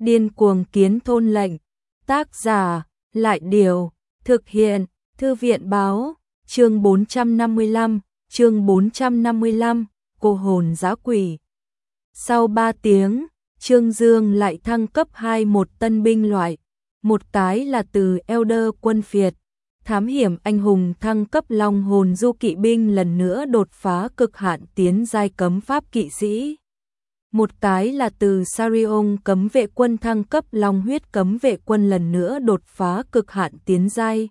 Điên cuồng kiến thôn lệnh. Tác giả, Lại Điều. Thực hiện, Thư viện Báo. Chương 455, cô hồn dã quỷ. Sau 3 tiếng, Trương Dương lại thăng cấp 1 tân binh loại. Một cái là từ Elder quân phiệt, thám hiểm anh hùng thăng cấp long hồn du kỵ binh lần nữa đột phá cực hạn tiến giai cấm pháp kỵ sĩ. Một cái là từ Sarion cấm vệ quân thăng cấp long huyết cấm vệ quân lần nữa đột phá cực hạn tiến giai.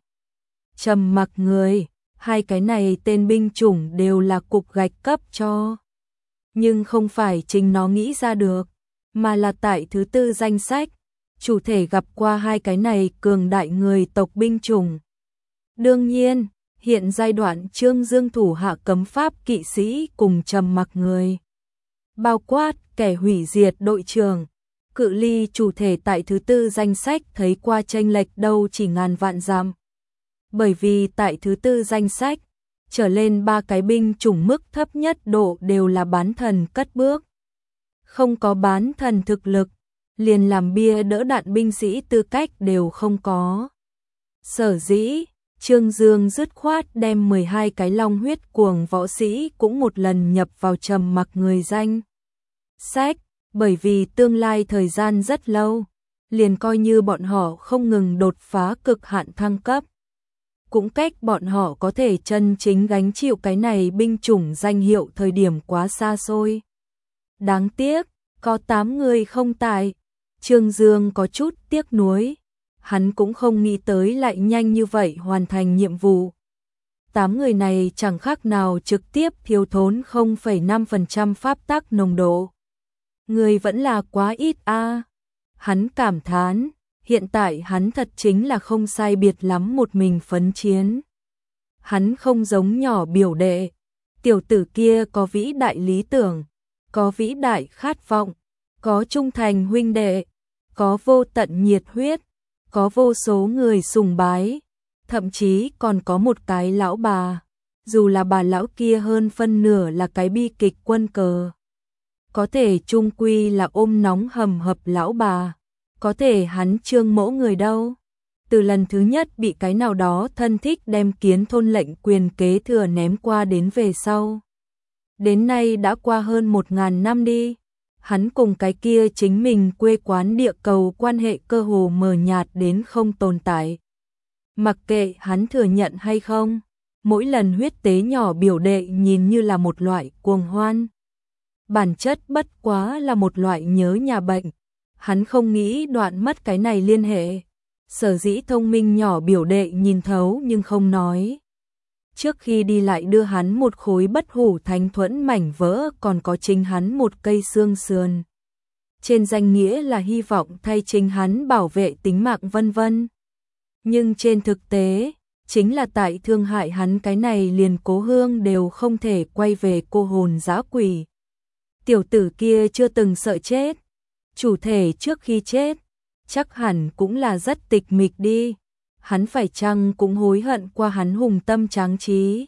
Trầm mặc người, hai cái này tên binh chủng đều là cục gạch cấp cho. Nhưng không phải chính nó nghĩ ra được, mà là tại thứ 4 danh sách, chủ thể gặp qua hai cái này cường đại người tộc binh chủng. Đương nhiên, hiện giai đoạn Trương Dương thủ hạ cấm pháp kỵ sĩ cùng trầm mặc người. Bao quát kẻ hủy diệt đội trưởng, cự ly chủ thể tại thứ 4 danh sách thấy qua chênh lệch đâu chỉ ngàn vạn dặm. Bởi vì tại thứ 4 danh sách, trở lên 3 cái binh chủng mức thấp nhất độ đều là bán thần cất bước. Không có bán thần thực lực, liền làm bia đỡ đạn binh sĩ tư cách đều không có. Sở dĩ, Trương Dương dứt khoát đem 12 cái long huyết cuồng võ sĩ cũng một lần nhập vào trầm mặc người danh sách, bởi vì tương lai thời gian rất lâu, liền coi như bọn họ không ngừng đột phá cực hạn thăng cấp. Cũng cách bọn họ có thể chân chính gánh chịu cái này binh chủng danh hiệu thời điểm quá xa xôi. Đáng tiếc, có 8 người không tại. Trương Dương có chút tiếc nuối, hắn cũng không nghĩ tới lại nhanh như vậy hoàn thành nhiệm vụ. 8 người này chẳng khác nào trực tiếp thiếu thốn 0,5% pháp tắc nồng độ. Người vẫn là quá ít a. Hắn cảm thán, hiện tại hắn thật chính là không sai biệt lắm một mình phấn chiến. Hắn không giống nhỏ biểu đệ, tiểu tử kia có vĩ đại lý tưởng, có vĩ đại khát vọng, có trung thành huynh đệ, có vô tận nhiệt huyết, có vô số người sùng bái, thậm chí còn có một cái lão bà, dù là bà lão kia hơn phân nửa là cái bi kịch quân cờ. Có thể chung quy là ôm nóng hầm hập lão bà, có thể hắn Trương mỗ người đâu. Từ lần thứ nhất bị cái nào đó thân thích đem kiến thôn lệnh quyền kế thừa ném qua đến về sau. Đến nay đã qua hơn 1000 năm đi. Hắn cùng cái kia chính mình quê quán địa cầu quan hệ cơ hồ mờ nhạt đến không tồn tại. Mặc kệ hắn thừa nhận hay không, mỗi lần huyết tế nhỏ biểu đệ nhìn như là một loại cuồng hoan. Bản chất bất quá là một loại nhớ nhà bệnh. Hắn không nghĩ đoạn mất cái này liên hệ. Sở dĩ thông minh nhỏ biểu đệ nhìn thấu nhưng không nói. Trước khi đi lại đưa hắn một khối bất hủ thánh thuẫn mảnh vỡ, còn có chính hắn một cây xương sườn. Trên danh nghĩa là hy vọng thay chính hắn bảo vệ tính mạng vân vân. Nhưng trên thực tế, chính là tại thương hại hắn cái này liền cố hương đều không thể quay về cô hồn dã quỷ. Tiểu tử kia chưa từng sợ chết. Chủ thể trước khi chết, chắc hẳn cũng là rất tịch mịch đi. Hắn phải chăng cũng hối hận qua hắn hùng tâm tráng trí.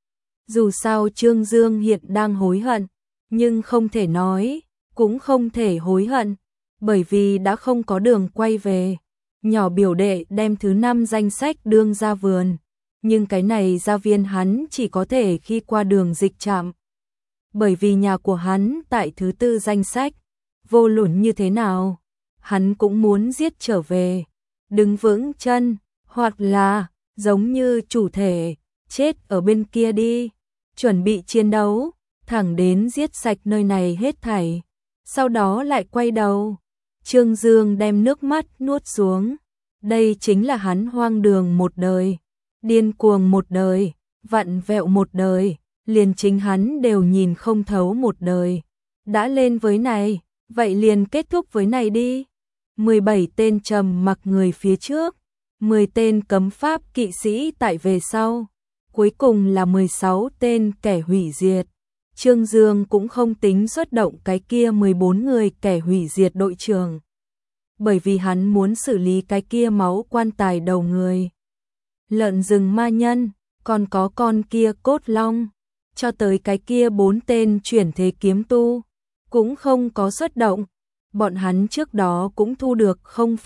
Dù sao Trương Dương hiện đang hối hận, nhưng không thể nói, cũng không thể hối hận, bởi vì đã không có đường quay về. Nhỏ biểu đệ đem thứ 5 danh sách đương ra vườn, nhưng cái này gia viên hắn chỉ có thể khi qua đường dịch trạm. Bởi vì nhà của hắn tại thứ 4 danh sách, vô luận như thế nào, hắn cũng muốn giết trở về, đứng vững chân. Hoặc là, giống như chủ thể, chết ở bên kia đi, chuẩn bị chiến đấu, thẳng đến giết sạch nơi này hết thảy, sau đó lại quay đầu. Trương Dương đem nước mắt nuốt xuống, đây chính là hắn hoang đường một đời, điên cuồng một đời, vặn vẹo một đời, liền chính hắn đều nhìn không thấu một đời. Đã lên với này, vậy liền kết thúc với này đi. 17 tên trầm mặc người phía trước, 10 tên cấm pháp kỵ sĩ tại về sau, cuối cùng là 16 tên kẻ hủy diệt. Trương Dương cũng không tính xuất động cái kia 14 người kẻ hủy diệt đội trưởng, bởi vì hắn muốn xử lý cái kia máu quan tài đầu người. Lợn rừng ma nhân, còn có con kia cốt long, cho tới cái kia 4 tên chuyển thế kiếm tu, cũng không có xuất động, bọn hắn trước đó cũng thu được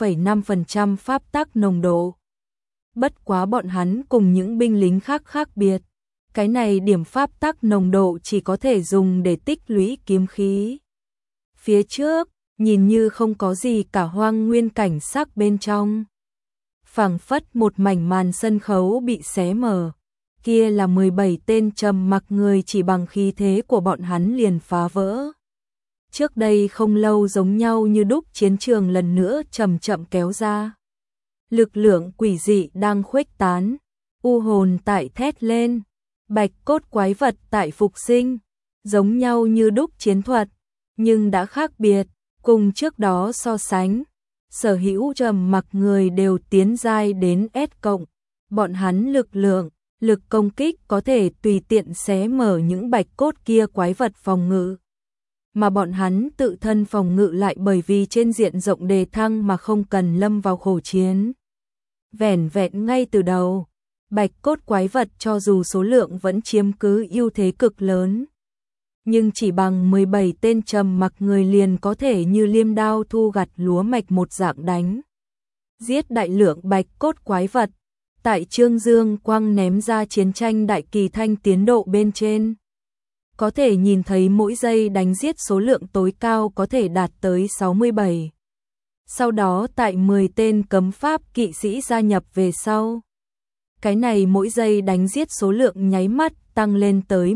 0,5% pháp tắc nồng độ. Bất quá bọn hắn cùng những binh lính khác khác biệt. Cái này điểm pháp tắc nồng độ chỉ có thể dùng để tích lũy kiếm khí. Phía trước, nhìn như không có gì cả hoang nguyên cảnh sắc bên trong. Phảng phất một mảnh màn sân khấu bị xé mở. Kia là 17 tên trầm mặc người chỉ bằng khí thế của bọn hắn liền phá vỡ. Trước đây không lâu giống nhau như đúc chiến trường lần nữa chậm chậm kéo ra. Lực lượng quỷ dị đang khuếch tán, u hồn tại thét lên, bạch cốt quái vật tại phục sinh, giống nhau như đúc chiến thuật, nhưng đã khác biệt, cùng trước đó so sánh. Sở hữu trầm mặc người đều tiến giai đến S cộng, bọn hắn lực công kích có thể tùy tiện xé mở những bạch cốt kia quái vật phòng ngự. Mà bọn hắn tự thân phòng ngự lại bởi vì trên diện rộng đề thăng mà không cần lâm vào khổ chiến. Vẻn vẹn ngay từ đầu, bạch cốt quái vật cho dù số lượng vẫn chiếm cứ ưu thế cực lớn. Nhưng chỉ bằng 17 tên trầm mặc người liền có thể như liêm đao thu gặt lúa mạch một dạng đánh. Giết đại lượng bạch cốt quái vật, tại Trương Dương Quang ném ra chiến tranh đại kỳ thanh tiến độ bên trên. Có thể nhìn thấy mỗi giây đánh giết số lượng tối cao có thể đạt tới 67. Sau đó tại 10 tên cấm pháp kỵ sĩ gia nhập về sau. Cái này mỗi giây đánh giết số lượng nháy mắt tăng lên tới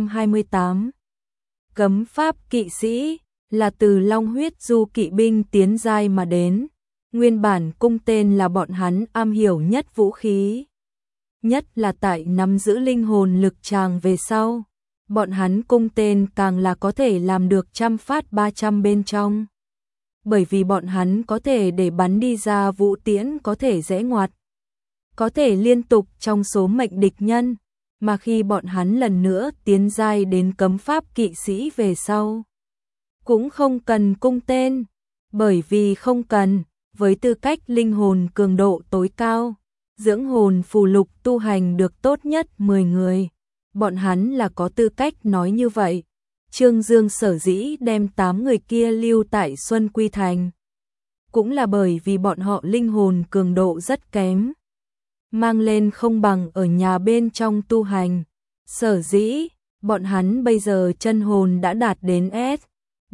128. Cấm pháp kỵ sĩ là từ Long huyết du kỵ binh tiến giai mà đến. Nguyên bản cung tên là bọn hắn am hiểu nhất vũ khí. Nhất là tại nắm giữ linh hồn lực tràng về sau. Bọn hắn cung tên càng là có thể làm được trăm phát 300 bên trong. Bởi vì bọn hắn có thể để bắn đi ra vũ tiễn có thể rẽ ngoặt. Có thể liên tục trong số mệnh địch nhân. Mà khi bọn hắn lần nữa tiến giai đến cấm pháp kỵ sĩ về sau. Cũng không cần cung tên. Bởi vì không cần, với tư cách linh hồn cường độ tối cao. Dưỡng hồn phù lục tu hành được tốt nhất 10 người. Bọn hắn là có tư cách nói như vậy. Trương Dương sở dĩ đem 8 người kia lưu tại Xuân Quy Thành. Cũng là bởi vì bọn họ linh hồn cường độ rất kém. Mang lên không bằng ở nhà bên trong tu hành. Sở dĩ, bọn hắn bây giờ chân hồn đã đạt đến S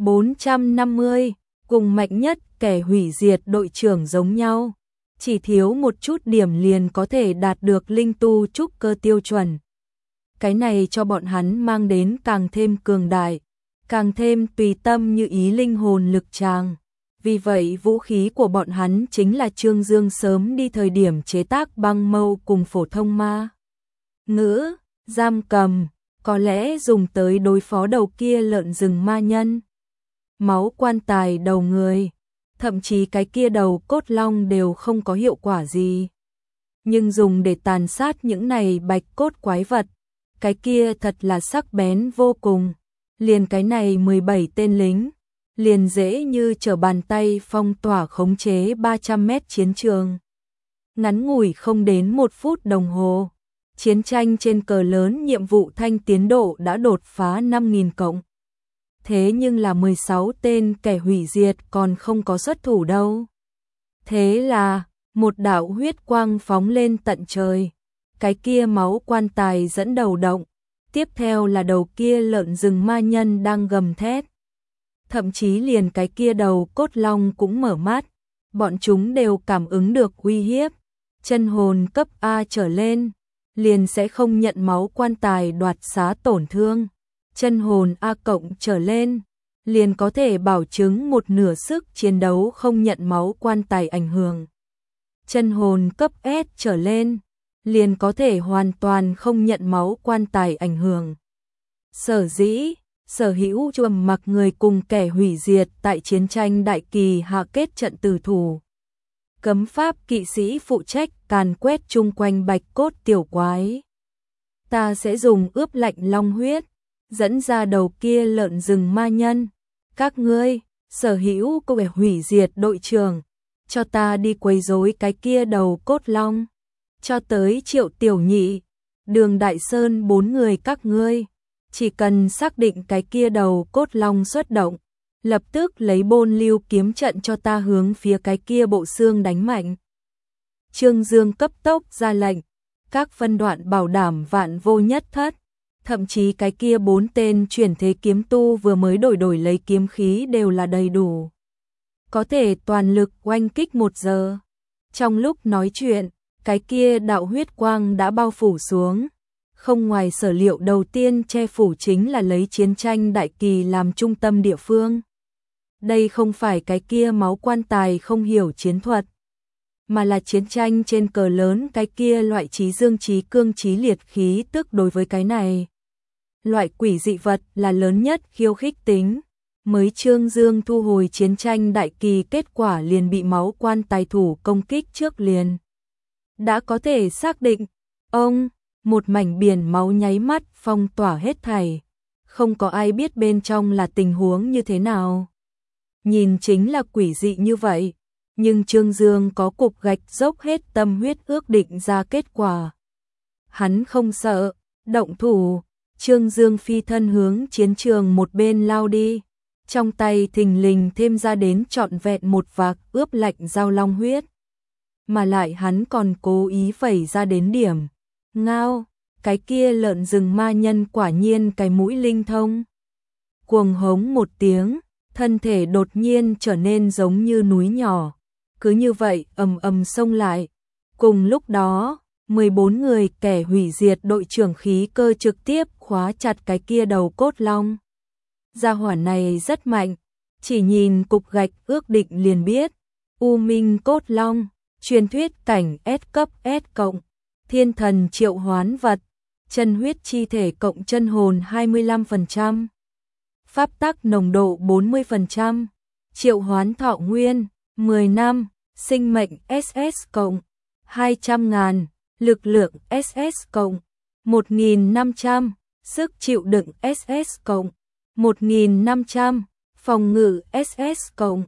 450, cùng mạnh nhất kẻ hủy diệt đội trưởng giống nhau. Chỉ thiếu một chút điểm liền có thể đạt được linh tu trúc cơ tiêu chuẩn. Cái này cho bọn hắn mang đến càng thêm cường đại, càng thêm tùy tâm như ý linh hồn lực tràng. Vì vậy vũ khí của bọn hắn chính là Trương Dương sớm đi thời điểm chế tác băng mâu cùng phổ thông ma ngữ, giam cầm, có lẽ dùng tới đối phó đầu kia lợn rừng ma nhân. Máu quan tài đầu người, thậm chí cái kia đầu cốt long đều không có hiệu quả gì. Nhưng dùng để tàn sát những này bạch cốt quái vật, cái kia thật là sắc bén vô cùng. Liền cái này 17 tên lính, liền dễ như trở bàn tay phong tỏa khống chế 300 mét chiến trường. Ngắn ngủi không đến 1 phút đồng hồ, chiến tranh trên cờ lớn nhiệm vụ thanh tiến độ đã đột phá 5.000 cộng. Thế nhưng là 16 tên kẻ hủy diệt còn không có xuất thủ đâu. Thế là, một đạo huyết quang phóng lên tận trời. Cái kia máu quan tài dẫn đầu động. Tiếp theo là đầu kia lợn rừng ma nhân đang gầm thét. Thậm chí liền cái kia đầu cốt long cũng mở mắt. Bọn chúng đều cảm ứng được uy hiếp. Chân hồn cấp A trở lên, liền sẽ không nhận máu quan tài đoạt xá tổn thương. Chân hồn A cộng trở lên, liền có thể bảo chứng một nửa sức chiến đấu không nhận máu quan tài ảnh hưởng. Chân hồn cấp S trở lên, liền có thể hoàn toàn không nhận máu quan tài ảnh hưởng. Sở dĩ, sở hữu trầm mặc người cùng kẻ hủy diệt tại chiến tranh đại kỳ hạ kết trận tử thủ. Cấm pháp kỵ sĩ phụ trách càn quét chung quanh bạch cốt tiểu quái. Ta sẽ dùng ướp lạnh long huyết, dẫn ra đầu kia lợn rừng ma nhân. Các ngươi, sở hữu kẻ hủy diệt đội trưởng, cho ta đi quấy rối cái kia đầu cốt long. Cho tới Triệu Tiểu Nhị, Đường Đại Sơn 4 người các ngươi, chỉ cần xác định cái kia đầu cốt long xuất động, lập tức lấy Bôn Lưu kiếm trận cho ta hướng phía cái kia bộ xương đánh mạnh. Trương Dương cấp tốc ra lệnh, các phân đoạn bảo đảm vạn vô nhất thất, thậm chí cái kia 4 tên chuyển thế kiếm tu vừa mới đổi lấy kiếm khí đều là đầy đủ. Có thể toàn lực oanh kích 1 giờ. Trong lúc nói chuyện, cái kia đạo huyết quang đã bao phủ xuống. Không ngoài sở liệu đầu tiên che phủ chính là lấy chiến tranh đại kỳ làm trung tâm địa phương. Đây không phải cái kia máu quan tài không hiểu chiến thuật, mà là chiến tranh trên cờ lớn cái kia loại trí dương trí cương trí liệt khí tức đối với cái này. Loại quỷ dị vật là lớn nhất khiêu khích tính. Mới Trương Dương thu hồi chiến tranh đại kỳ kết quả liền bị máu quan tài thủ công kích trước liền. Đã có thể xác định, một mảnh biển máu nháy mắt phong tỏa hết thảy. Không có ai biết bên trong là tình huống như thế nào. Nhìn chính là quỷ dị như vậy, nhưng Trương Dương có cục gạch dốc hết tâm huyết ước định ra kết quả. Hắn không sợ, động thủ, Trương Dương phi thân hướng chiến trường một bên lao đi. Trong tay thình lình thêm ra đến trọn vẹn một vạc ướp lạnh dao long huyết. Mà lại hắn còn cố ý vẩy ra đến điểm. Ngao, cái kia lợn rừng ma nhân quả nhiên cái mũi linh thông. Cuồng hống một tiếng, thân thể đột nhiên trở nên giống như núi nhỏ. Cứ như vậy ầm ầm xông lại. Cùng lúc đó, 14 người kẻ hủy diệt đội trưởng khí cơ trực tiếp khóa chặt cái kia đầu cốt long. Gia hỏa này rất mạnh, chỉ nhìn cục gạch ước định liền biết. U Minh cốt long, truyền thuyết cảnh S cấp S cộng, thiên thần triệu hoán vật, chân huyết chi thể cộng chân hồn 25%, pháp tắc nồng độ 40%, triệu hoán thọ nguyên, 10 năm, sinh mệnh SS cộng, 200.000, lực lượng SS cộng, 1.500, sức chịu đựng SS cộng, 1.500, phòng ngự SS cộng,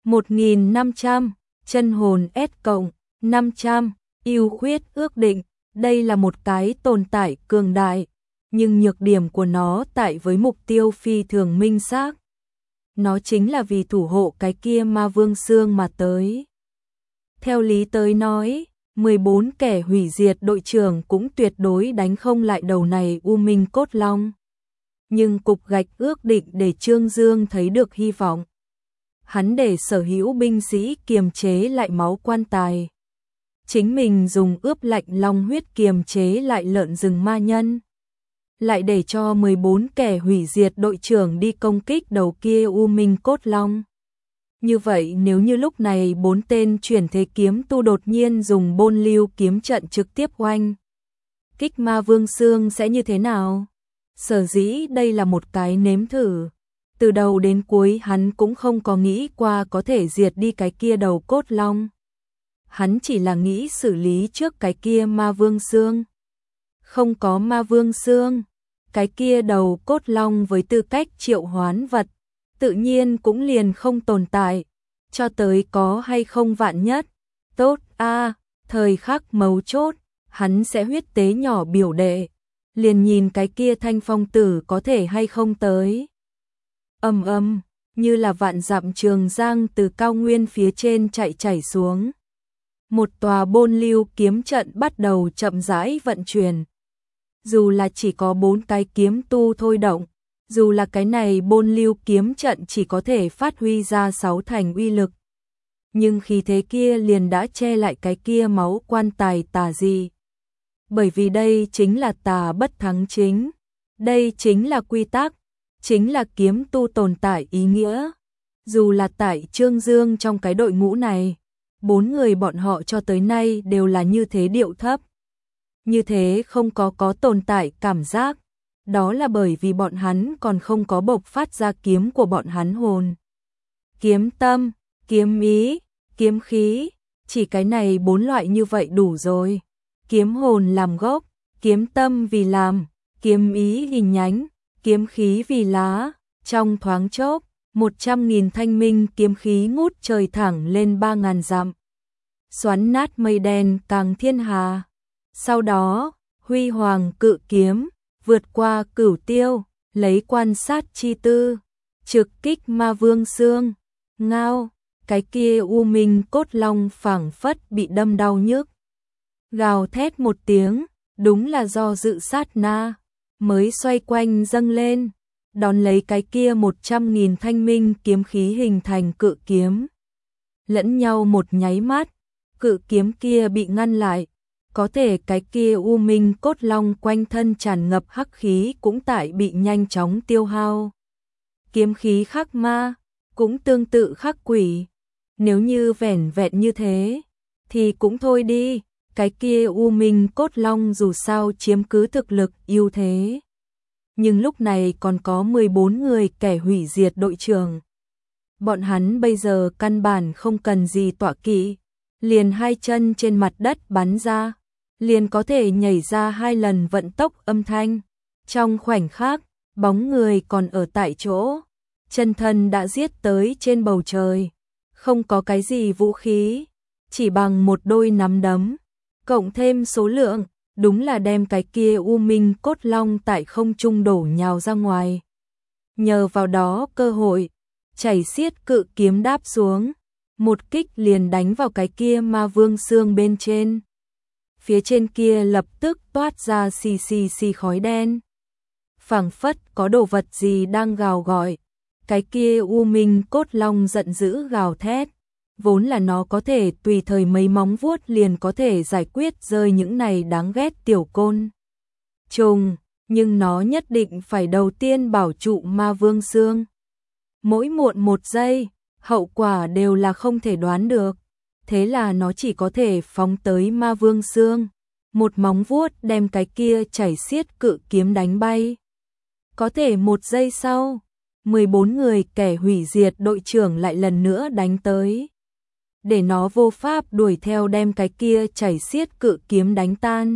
1.500, chân hồn S cộng, 500, ưu khuyết ước định, đây là một cái tồn tại cường đại, nhưng nhược điểm của nó tại với mục tiêu phi thường minh xác. Nó chính là vì thủ hộ cái kia ma vương xương mà tới. Theo lý tới nói, 14 kẻ hủy diệt đội trưởng cũng tuyệt đối đánh không lại đầu này U Minh cốt long. Nhưng cục gạch ước định để Trương Dương thấy được hy vọng. Hắn để sở hữu binh sĩ kiềm chế lại máu quan tài. Chính mình dùng ướp lạnh long huyết kiềm chế lại lợn rừng ma nhân. Lại để cho 14 kẻ hủy diệt đội trưởng đi công kích đầu kia U Minh cốt long. Như vậy nếu như lúc này 4 tên chuyển thế kiếm tu đột nhiên dùng Bôn Lưu kiếm trận trực tiếp oanh kích ma vương xương sẽ như thế nào? Sở dĩ đây là một cái nếm thử. Từ đầu đến cuối hắn cũng không có nghĩ qua có thể diệt đi cái kia đầu cốt long. Hắn chỉ là nghĩ xử lý trước cái kia ma vương xương. Không có ma vương xương, cái kia đầu cốt long với tư cách triệu hoán vật, tự nhiên cũng liền không tồn tại, cho tới có hay không vạn nhất. Tốt thời khắc mấu chốt, hắn sẽ huyết tế nhỏ biểu đệ, liền nhìn cái kia Thanh Phong tử có thể hay không tới. Như là vạn dặm trường giang từ cao nguyên phía trên chảy xuống. Một tòa Bôn Lưu kiếm trận bắt đầu chậm rãi vận chuyển. Dù là chỉ có 4 cái kiếm tu thôi động, dù là cái này Bôn Lưu kiếm trận chỉ có thể phát huy ra 6 thành uy lực, nhưng khí thế kia liền đã che lại cái kia máu quan tài tà dị. Bởi vì đây chính là tà bất thắng chính, đây chính là quy tắc, chính là kiếm tu tồn tại ý nghĩa. Dù là tại Trương Dương trong cái đội ngũ này, 4 người bọn họ cho tới nay đều là như thế điệu thấp. Như thế không có tồn tại cảm giác. Đó là bởi vì bọn hắn còn không có bộc phát ra kiếm của bọn hắn hồn. Kiếm tâm, kiếm ý, kiếm khí, chỉ cái này 4 loại như vậy đủ rồi. Kiếm hồn làm gốc, kiếm tâm vì làm, kiếm ý vì nhánh, kiếm khí vì lá. Trong thoáng chốc, 100.000 thanh minh kiếm khí ngút trời thẳng lên 3.000 dặm. Xoắn nát mây đen càng thiên hà. Sau đó, huy hoàng cự kiếm, vượt qua cửu tiêu, lấy quan sát chi tư, trực kích ma vương xương. Ngao, cái kia u minh cốt long phảng phất bị đâm đau nhức. Gào thét một tiếng, đúng là do dự sát na, mới xoay quanh dâng lên, đón lấy cái kia 100.000 thanh minh kiếm khí hình thành cự kiếm. Lẫn nhau một nháy mắt, cự kiếm kia bị ngăn lại, có thể cái kia u minh cốt long quanh thân tràn ngập hắc khí cũng tại bị nhanh chóng tiêu hao. Kiếm khí khắc ma, cũng tương tự khắc quỷ, nếu như vẻn vẹn như thế, thì cũng thôi đi, cái kia u minh cốt long dù sao chiếm cứ thực lực ưu thế. Nhưng lúc này còn có 14 người kẻ hủy diệt đội trưởng. Bọn hắn bây giờ căn bản không cần gì tọa kỵ, liền hai chân trên mặt đất bắn ra, liền có thể nhảy ra 2 lần vận tốc âm thanh. Trong khoảnh khắc, bóng người còn ở tại chỗ, chân thân đã giết tới trên bầu trời, không có cái gì vũ khí, chỉ bằng một đôi nắm đấm, cộng thêm số lượng, đúng là đem cái kia u minh cốt long tại không trung đổ nhào ra ngoài. Nhờ vào đó cơ hội, chảy xiết cự kiếm đáp xuống, một kích liền đánh vào cái kia ma vương xương bên trên. Phía trên kia lập tức toát ra xì xì xì khói đen. Phảng phất có đồ vật gì đang gào gọi. Cái kia u minh cốt long giận dữ gào thét. Vốn là nó có thể tùy thời mấy móng vuốt liền có thể giải quyết rơi những này đáng ghét tiểu côn trùng, nhưng nó nhất định phải đầu tiên bảo trụ ma vương xương. Mỗi muộn 1 giây, hậu quả đều là không thể đoán được. Thế là nó chỉ có thể phóng tới ma vương xương, một móng vuốt đem cái kia chảy xiết cự kiếm đánh bay. Có thể 1 giây sau, 14 người kẻ hủy diệt đội trưởng lại lần nữa đánh tới. Để nó vô pháp đuổi theo đem cái kia chảy xiết cự kiếm đánh tan.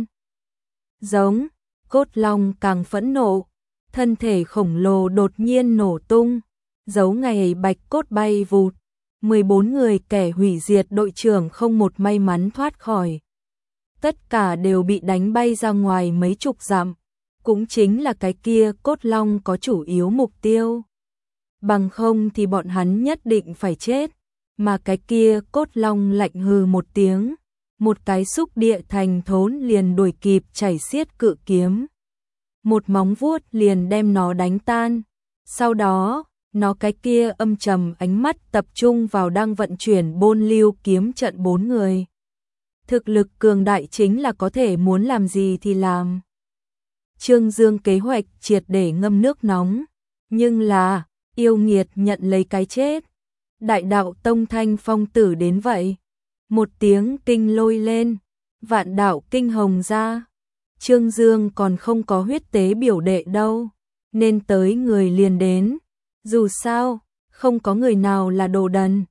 Giống, cốt long càng phẫn nộ, thân thể khổng lồ đột nhiên nổ tung, dấu ngày bạch cốt bay vụt. 14 người kẻ hủy diệt đội trưởng không một may mắn thoát khỏi. Tất cả đều bị đánh bay ra ngoài mấy chục dặm, cũng chính là cái kia cốt long có chủ yếu mục tiêu. Bằng không thì bọn hắn nhất định phải chết, mà cái kia cốt long lạnh hừ một tiếng, một cái xúc địa thành thốn liền đuổi kịp chảy xiết cự kiếm. Một móng vuốt liền đem nó đánh tan, sau đó nó cái kia âm trầm ánh mắt tập trung vào đang vận chuyển bôn lưu kiếm trận 4 người. Thực lực cường đại chính là có thể muốn làm gì thì làm. Trương Dương kế hoạch triệt để ngâm nước nóng, nhưng là yêu nghiệt nhận lấy cái chết. Đại đạo tông Thanh Phong tử đến vậy. Một tiếng kinh lôi lên, vạn đạo kinh hồng ra. Trương Dương còn không có huyết tế biểu đệ đâu, nên tới người liền đến. Dù sao, không có người nào là đồ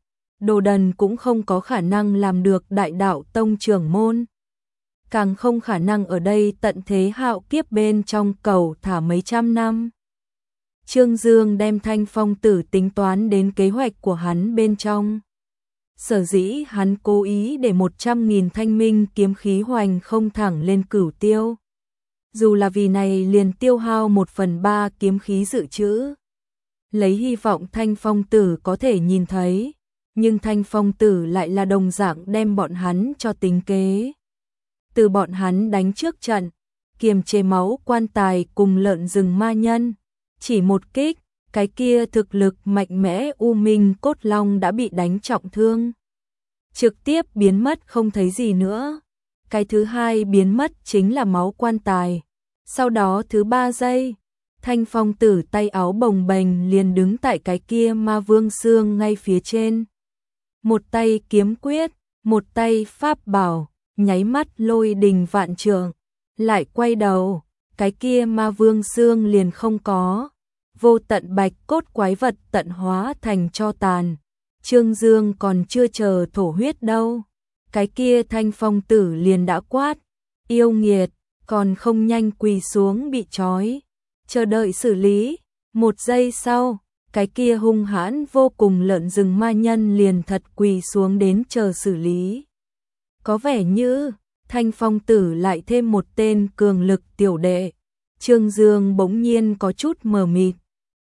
đần cũng không có khả năng làm được đại đạo tông trưởng môn. Càng không khả năng ở đây tận thế hạo kiếp bên trong cầu thả mấy trăm năm. Trương Dương đem Thanh Phong tử tính toán đến kế hoạch của hắn bên trong. Sở dĩ hắn cố ý để 100.000 thanh minh kiếm khí hoành không thẳng lên cửu tiêu. Dù là vì này liền tiêu hao 1/3 kiếm khí dự trữ. Lấy hy vọng Thanh Phong tử có thể nhìn thấy, nhưng Thanh Phong tử lại là đồng dạng đem bọn hắn cho tính kế. Từ bọn hắn đánh trước trận, kiềm chế máu quan tài cùng lợn rừng ma nhân, chỉ một kích, cái kia thực lực mạnh mẽ u minh cốt long đã bị đánh trọng thương, trực tiếp biến mất không thấy gì nữa. Cái thứ hai biến mất chính là máu quan tài. Sau đó thứ 3 giây, Thanh Phong tử tay áo bồng bềnh liền đứng tại cái kia ma vương xương ngay phía trên. Một tay kiếm quyết, một tay pháp bảo, nháy mắt lôi đình vạn trượng, lại quay đầu, cái kia ma vương xương liền không có. Vô tận bạch cốt quái vật tận hóa thành tro tàn. Trương Dương còn chưa chờ thổ huyết đâu, cái kia Thanh Phong tử liền đã quát, yêu nghiệt, còn không nhanh quỳ xuống bị trói, chờ đợi xử lý. 1 giây sau, cái kia hung hãn vô cùng lợn rừng ma nhân liền thật quỳ xuống đến chờ xử lý. Có vẻ như Thanh Phong tử lại thêm một tên cường lực tiểu đệ. Trương Dương bỗng nhiên có chút mờ mịt,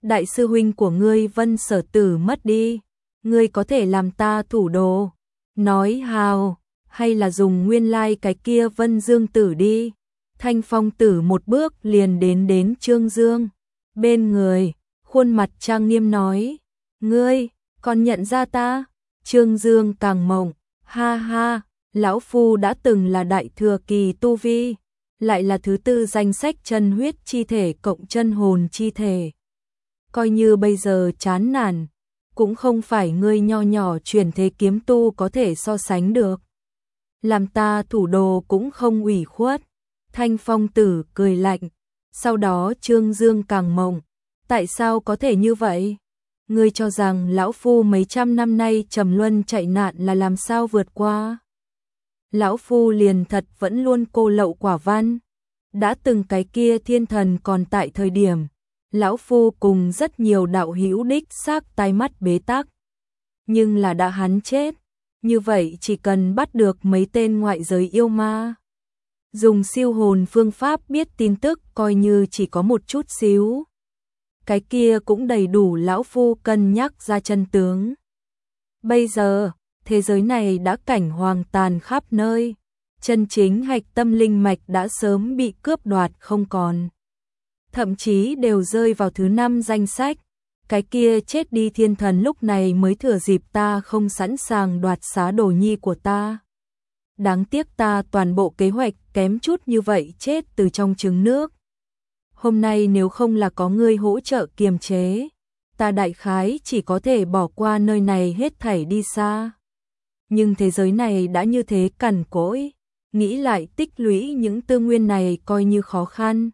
đại sư huynh của ngươi Vân Sở Tử mất đi, ngươi có thể làm ta thủ đồ. Nói hào, hay là dùng nguyên lai cái kia Vân Dương Tử đi. Thanh Phong Tử một bước liền đến Trương Dương bên người, khuôn mặt trang nghiêm nói, ngươi, còn nhận ra ta? Trương Dương càng mộng, ha ha, lão phu đã từng là đại thừa kỳ tu vi, lại là thứ tư danh sách chân huyết chi thể cộng chân hồn chi thể. Coi như bây giờ chán nản, cũng không phải ngươi nho nhỏ chuyển thế kiếm tu có thể so sánh được. Làm ta thủ đồ cũng không ủy khuất. Thanh Phong Tử cười lạnh, sau đó Trương Dương càng mộng, tại sao có thể như vậy? Ngươi cho rằng lão phu mấy trăm năm nay trầm luân chạy nạn là làm sao vượt qua? Lão phu liền thật vẫn luôn cô lậu quả văn. Đã từng cái kia thiên thần còn tại thời điểm, lão phu cùng rất nhiều đạo hữu đích xác tai mắt bế tắc. Nhưng là đã hắn chết, như vậy chỉ cần bắt được mấy tên ngoại giới yêu ma, dùng siêu hồn phương pháp biết tin tức coi như chỉ có một chút xíu. Cái kia cũng đầy đủ lão phu cân nhắc ra chân tướng. Bây giờ, thế giới này đã cảnh hoàng tàn khắp nơi, chân chính hạch tâm linh mạch đã sớm bị cướp đoạt không còn. Thậm chí đều rơi vào thứ 5 danh sách, cái kia chết đi thiên thần lúc này mới thừa dịp ta không sẵn sàng đoạt xá đồ nhi của ta. Đáng tiếc ta toàn bộ kế hoạch kém chút như vậy chết từ trong trứng nước. Hôm nay nếu không là có ngươi hỗ trợ kiềm chế, ta đại khái chỉ có thể bỏ qua nơi này hết thảy đi xa. Nhưng thế giới này đã như thế cằn cỗi, nghĩ lại tích lũy những tư nguyên này coi như khó khăn.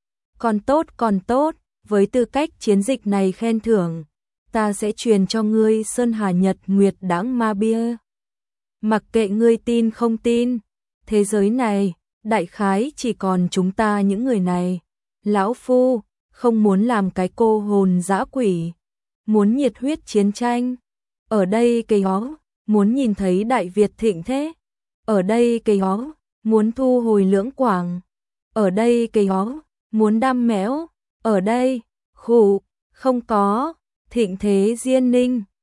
Còn tốt, với tư cách chiến dịch này khen thưởng, ta sẽ truyền cho ngươi Sơn Hà Nhật Nguyệt Đãng Ma Bia. Mặc kệ ngươi tin không tin, thế giới này, đại khái chỉ còn chúng ta những người này. Lão phu, không muốn làm cái cô hồn dã quỷ, muốn nhiệt huyết chiến tranh. Ở đây cây ó, muốn nhìn thấy Đại Việt thịnh thế. Ở đây cây ó, muốn thu hồi Lưỡng Quảng. Ở đây cây ó, muốn đam mẽo. Ở đây, khụ, không có, thịnh thế Diên Ninh.